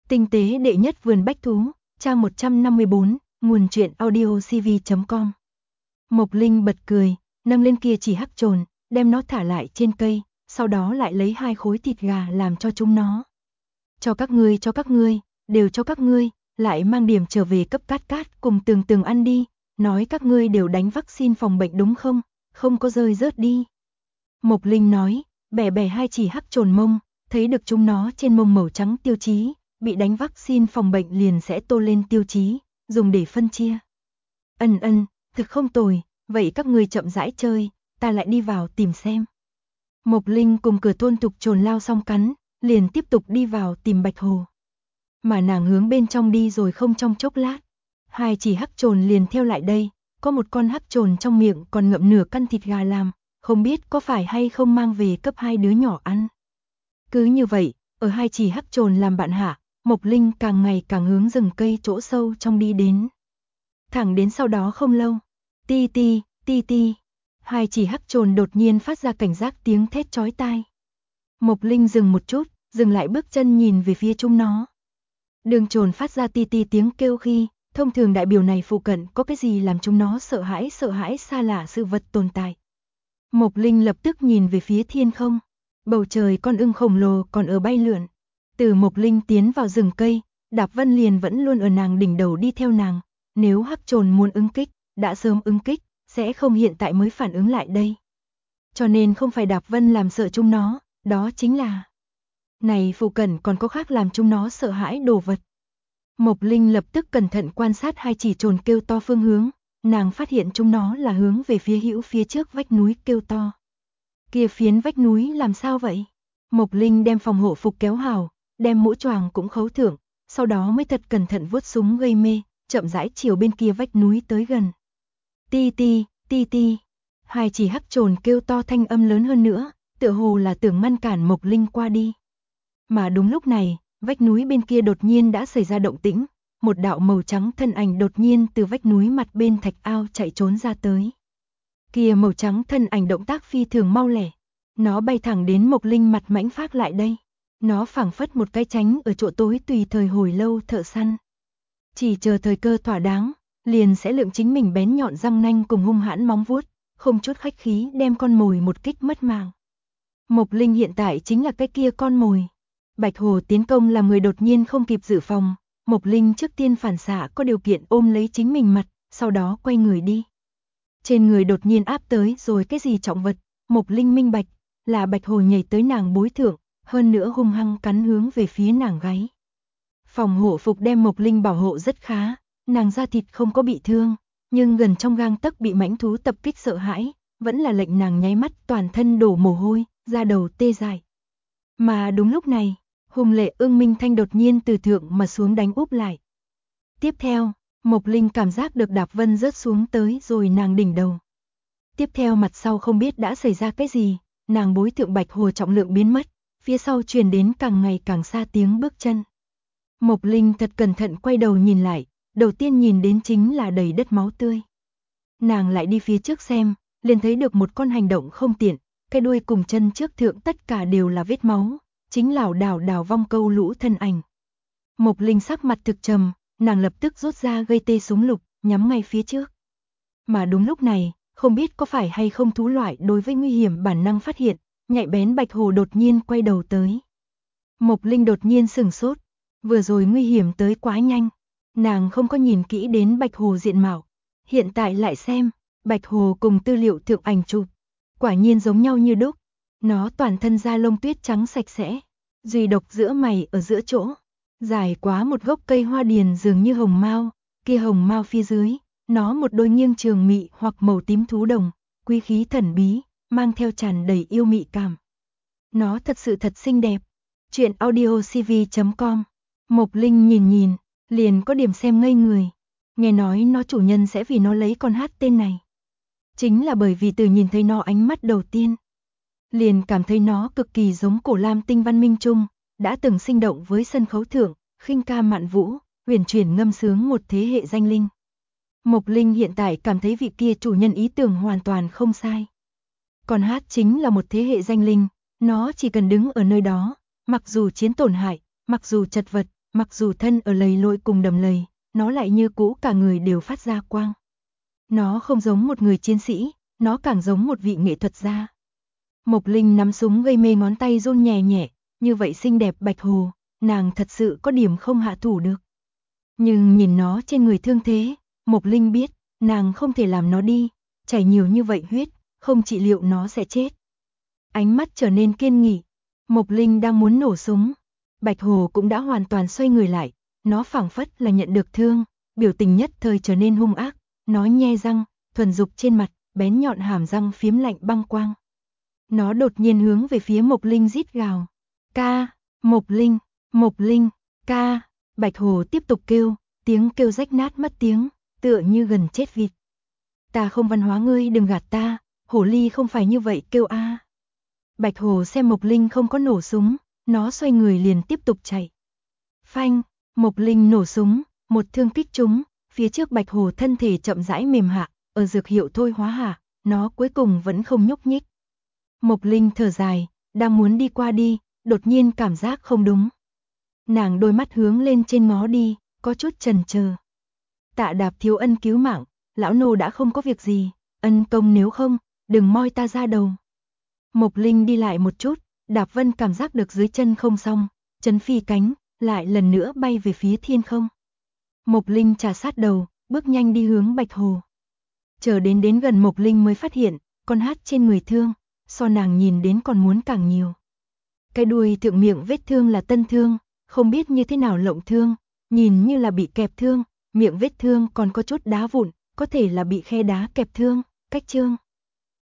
Tinh tế đệ nhất vườn bách thú, trang 154, nguồn truyện audiocv.com. Mộc Linh bật cười, nâng lên kia chỉ hắc trồn, đem nó thả lại trên cây, sau đó lại lấy 2 khối thịt gà làm cho chúng nó. Cho các ngươi, đều cho các ngươi, lại mang điểm trở về cấp Cát Cát cùng Tường ăn đi, nói các ngươi đều đánh vaccine phòng bệnh đúng không, không có rơi rớt đi. Mộc Linh nói, bẻ bẻ 2 chỉ hắc trồn mông, thấy được chúng nó trên mông màu trắng tiêu chí, bị đánh vaccine phòng bệnh liền sẽ tô lên tiêu chí, dùng để phân chia. Thực không tồi, vậy các ngươi chậm rãi chơi, ta lại đi vào tìm xem. Mộc Linh cùng cửa thôn Tục Trồn lao xong cắn, liền tiếp tục đi vào tìm Bạch Hồ. Mà nàng hướng bên trong đi rồi không trong chốc lát, 2 chỉ hắc trồn liền theo lại đây, có một con hắc trồn trong miệng còn ngậm nửa căn thịt gà làm, không biết có phải hay không mang về cấp 2 đứa nhỏ ăn. Cứ như vậy, ở 2 chỉ hắc trồn làm bạn hạ, Mộc Linh càng ngày càng hướng rừng cây chỗ sâu trong đi đến. Thẳng đến sau đó không lâu, ti ti, 2 chỉ hắc trồn đột nhiên phát ra cảnh giác tiếng thét chói tai. Mộc Linh dừng một chút, dừng lại bước chân nhìn về phía chúng nó. Đường trồn phát ra ti tiếng kêu khi, thông thường đại biểu này phụ cận có cái gì làm chúng nó sợ hãi xa lạ sự vật tồn tại. Mộc Linh lập tức nhìn về phía thiên không, bầu trời con ưng khổng lồ còn ở bay lượn. Từ Mộc Linh tiến vào rừng cây, Đạp Vân liền vẫn luôn ở nàng đỉnh đầu đi theo nàng, nếu hắc trồn muốn ứng kích, đã sớm ứng kích, sẽ không hiện tại mới phản ứng lại đây. Cho nên không phải Đạp Vân làm sợ chúng nó, đó chính là này phụ cận còn có khác làm chúng nó sợ hãi đồ vật. Mộc Linh lập tức cẩn thận quan sát 2 chỉ trồn kêu to phương hướng, nàng phát hiện chúng nó là hướng về phía hữu phía trước vách núi kêu to. Kia phiến vách núi làm sao vậy? Mộc Linh đem phòng hộ phục kéo hào, đem mũ choàng cũng khấu thưởng, sau đó mới thật cẩn thận vuốt súng gây mê, chậm rãi chiều bên kia vách núi tới gần. Ti, 2 chỉ hắc trồn kêu to thanh âm lớn hơn nữa, tựa hồ là tưởng ngăn cản Mộc Linh qua đi. Mà đúng lúc này, vách núi bên kia đột nhiên đã xảy ra động tĩnh, một đạo màu trắng thân ảnh đột nhiên từ vách núi mặt bên thạch ao chạy trốn ra tới. Kia màu trắng thân ảnh động tác phi thường mau lẻ, nó bay thẳng đến Mộc Linh mặt mãnh phát lại đây. Nó phảng phất một cái tránh ở chỗ tối tùy thời hồi lâu thợ săn. Chỉ chờ thời cơ thỏa đáng, liền sẽ lượng chính mình bén nhọn răng nanh cùng hung hãn móng vuốt, không chút khách khí đem con mồi một kích mất mạng. Mộc Linh hiện tại chính là cái kia con mồi. Bạch Hồ tiến công làm người đột nhiên không kịp dự phòng, Mộc Linh trước tiên phản xạ có điều kiện ôm lấy chính mình mặt, sau đó quay người đi. Trên người đột nhiên áp tới rồi cái gì trọng vật, Mộc Linh minh bạch, là Bạch Hồ nhảy tới nàng bối thượng, hơn nữa hung hăng cắn hướng về phía nàng gáy. Phòng hộ phục đem Mộc Linh bảo hộ rất khá, nàng da thịt không có bị thương, nhưng gần trong gang tấc bị mãnh thú tập kích sợ hãi, vẫn là lệnh nàng nháy mắt toàn thân đổ mồ hôi, da đầu tê dại. Mà đúng lúc này, hùng lệ ương minh thanh đột nhiên từ thượng mà xuống đánh úp lại. Tiếp theo, Mộc Linh cảm giác được Đạp Vân rớt xuống tới rồi nàng đỉnh đầu. Tiếp theo mặt sau không biết đã xảy ra cái gì, nàng bối thượng Bạch Hồ trọng lượng biến mất, phía sau truyền đến càng ngày càng xa tiếng bước chân. Mộc Linh thật cẩn thận quay đầu nhìn lại, đầu tiên nhìn đến chính là đầy đất máu tươi. Nàng lại đi phía trước xem, liền thấy được một con hành động không tiện, cái đuôi cùng chân trước thượng tất cả đều là vết máu, chính lảo đảo vong câu lũ thân ảnh. Mộc Linh sắc mặt thực trầm, nàng lập tức rút ra gây tê súng lục, nhắm ngay phía trước. Mà đúng lúc này, không biết có phải hay không thú loại đối với nguy hiểm bản năng phát hiện, nhạy bén Bạch Hồ đột nhiên quay đầu tới. Mộc Linh đột nhiên sửng sốt, vừa rồi nguy hiểm tới quá nhanh, nàng không có nhìn kỹ đến Bạch Hồ diện mạo, hiện tại lại xem, Bạch Hồ cùng tư liệu thượng ảnh chụp, quả nhiên giống nhau như đúc, nó toàn thân da lông tuyết trắng sạch sẽ, duy độc giữa mày ở giữa chỗ, dài quá một gốc cây hoa điền dường như hồng mao, kia hồng mao phía dưới, nó một đôi nghiêng trường mị hoặc màu tím thú đồng, quý khí thần bí, mang theo tràn đầy yêu mị cảm. Nó thật sự thật xinh đẹp. Chuyện audiocv.com. Mộc Linh nhìn, liền có điểm xem ngây người. Nghe nói nó chủ nhân sẽ vì nó lấy con hát tên này. Chính là bởi vì từ nhìn thấy nó ánh mắt đầu tiên, liền cảm thấy nó cực kỳ giống cổ lam tinh văn minh trung, đã từng sinh động với sân khấu thượng, khinh ca mạn vũ, huyền chuyển ngâm sướng một thế hệ danh linh. Mộc Linh hiện tại cảm thấy vị kia chủ nhân ý tưởng hoàn toàn không sai. Con hát chính là một thế hệ danh linh, nó chỉ cần đứng ở nơi đó, mặc dù chiến tổn hại, mặc dù chật vật, mặc dù thân ở lầy lội cùng đầm lầy, nó lại như cũ cả người đều phát ra quang. Nó không giống một người chiến sĩ, nó càng giống một vị nghệ thuật gia. Mộc Linh nắm súng gây mê ngón tay run nhẹ nhẹ, như vậy xinh đẹp Bạch Hồ, nàng thật sự có điểm không hạ thủ được. Nhưng nhìn nó trên người thương thế, Mộc Linh biết, nàng không thể làm nó đi, chảy nhiều như vậy huyết, không trị liệu nó sẽ chết. Ánh mắt trở nên kiên nghị, Mộc Linh đang muốn nổ súng, Bạch Hồ cũng đã hoàn toàn xoay người lại, nó phảng phất là nhận được thương, biểu tình nhất thời trở nên hung ác, nó nhe răng, thuần dục trên mặt, bén nhọn hàm răng phiếm lạnh băng quang. Nó đột nhiên hướng về phía Mộc Linh rít gào. Ca, Mộc Linh, ca, Bạch Hồ tiếp tục kêu, tiếng kêu rách nát mất tiếng, tựa như gần chết vịt. Ta không văn hóa ngươi đừng gạt ta, Hồ Ly không phải như vậy kêu a. Bạch Hồ xem Mộc Linh không có nổ súng, nó xoay người liền tiếp tục chạy. Phanh, Mộc Linh nổ súng, một thương kích trúng, phía trước Bạch Hồ thân thể chậm rãi mềm hạ, ở dược hiệu thôi hóa hạ, nó cuối cùng vẫn không nhúc nhích. Mộc Linh thở dài, đang muốn đi qua đi, đột nhiên cảm giác không đúng. Nàng đôi mắt hướng lên trên ngó đi, có chút chần chờ. Tạ Đạp thiếu ân cứu mạng, lão nô đã không có việc gì, ân công nếu không, đừng moi ta ra đầu. Mộc Linh đi lại một chút, Đạp Vân cảm giác được dưới chân không xong, chấn phi cánh, lại lần nữa bay về phía thiên không. Mộc Linh trà sát đầu, bước nhanh đi hướng Bạch Hồ. Chờ đến gần Mộc Linh mới phát hiện, con hát trên người thương, so nàng nhìn đến còn muốn càng nhiều. Cái đuôi thượng miệng vết thương là tân thương, không biết như thế nào lộng thương, nhìn như là bị kẹp thương, miệng vết thương còn có chút đá vụn, có thể là bị khe đá kẹp thương, cách trương.